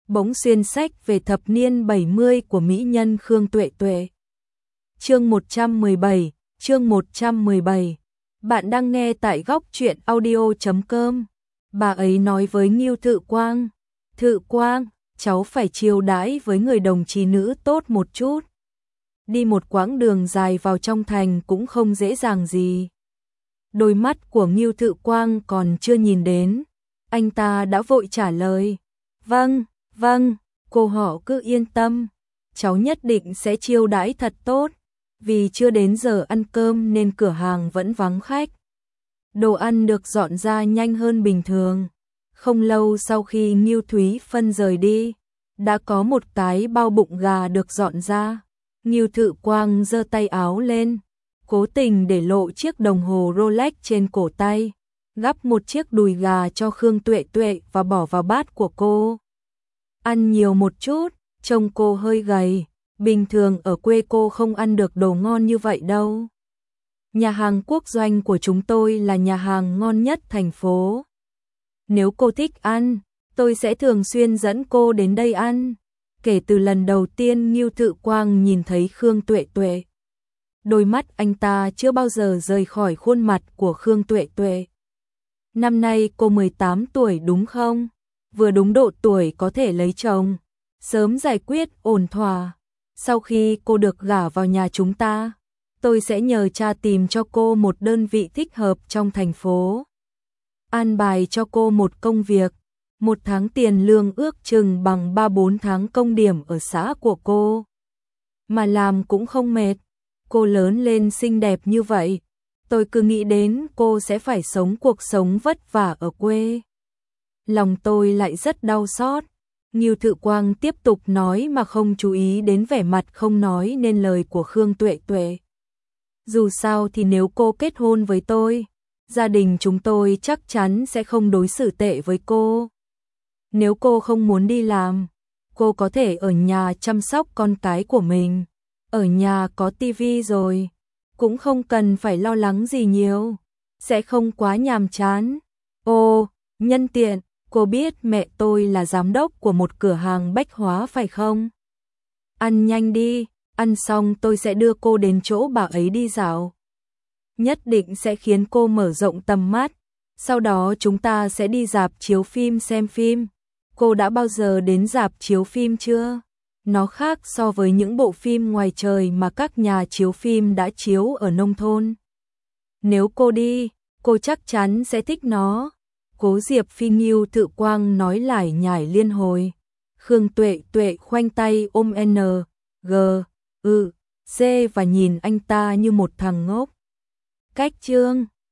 bỗng xuyên sách về thập niên 70 của mỹ nhân Khương Tuệ Tuệ. Chương 117, chương 117. Bạn đang nghe tại góc truyện audio.com. Bà ấy nói với Ngưu Thự Quang, cháu phải chiêu đãi với người đồng chí nữ tốt một chút. Đi một quãng đường dài vào trong thành cũng không dễ dàng gì. Đôi mắt của Ngưu Thự Quang còn chưa nhìn đến, anh ta đã vội trả lời. Vâng, cô họ cứ yên tâm, cháu nhất định sẽ chiêu đãi thật tốt, vì chưa đến giờ ăn cơm nên cửa hàng vẫn vắng khách. Đồ ăn được dọn ra nhanh hơn bình thường. Không lâu sau khi Ngưu Thúy Phân rời đi, đã có một cái bao bụng gà được dọn ra. Ngưu Thự Quang giơ tay áo lên, cố tình để lộ chiếc đồng hồ Rolex trên cổ tay, gắp một chiếc đùi gà cho Khương Tuệ Tuệ và bỏ vào bát của cô. Ăn nhiều một chút, trông cô hơi gầy, bình thường ở quê cô không ăn được đồ ngon như vậy đâu. Nhà hàng quốc doanh của chúng tôi là nhà hàng ngon nhất thành phố. Nếu cô thích ăn, tôi sẽ thường xuyên dẫn cô đến đây ăn. Kể từ lần đầu tiên Ngưu Thự Quang nhìn thấy Khương Tuệ Tuệ, đôi mắt anh ta chưa bao giờ rời khỏi khuôn mặt của Khương Tuệ Tuệ. Năm nay cô 18 tuổi đúng không? Vừa đúng độ tuổi có thể lấy chồng, sớm giải quyết ổn thỏa. Sau khi cô được gả vào nhà chúng ta, tôi sẽ nhờ cha tìm cho cô một đơn vị thích hợp trong thành phố. An bài cho cô một công việc, 1 tháng tiền lương ước chừng bằng 3-4 tháng công điểm ở xã của cô. Mà làm cũng không mệt, cô lớn lên xinh đẹp như vậy, tôi cứ nghĩ đến cô sẽ phải sống cuộc sống vất vả ở quê. Lòng tôi lại rất đau xót. Ngưu Thự Quang tiếp tục nói mà không chú ý đến vẻ mặt không nói nên lời của Khương Tuệ Tuệ. Dù sao thì nếu cô kết hôn với tôi, gia đình chúng tôi chắc chắn sẽ không đối xử tệ với cô. Nếu cô không muốn đi làm, cô có thể ở nhà chăm sóc con cái của mình. Ở nhà có tivi rồi, cũng không cần phải lo lắng gì nhiều, sẽ không quá nhàm chán. Ồ, nhân tiện, cô biết mẹ tôi là giám đốc của một cửa hàng bách hóa phải không? Ăn nhanh đi, ăn xong tôi sẽ đưa cô đến chỗ bà ấy đi dạo. Nhất định sẽ khiến cô mở rộng tầm mắt, sau đó chúng ta sẽ đi rạp chiếu phim xem phim. Cô đã bao giờ đến rạp chiếu phim chưa? Nó khác so với những bộ phim ngoài trời mà các nhà chiếu phim đã chiếu ở nông thôn. Nếu cô đi, cô chắc chắn sẽ thích nó. Cố Diệp Phi Ngưu Thự Quang nói lải nhải liên hồi. Khương Tuệ Tuệ khoanh tay ôm N, G, C và nhìn anh ta như một thằng ngốc. Cách chương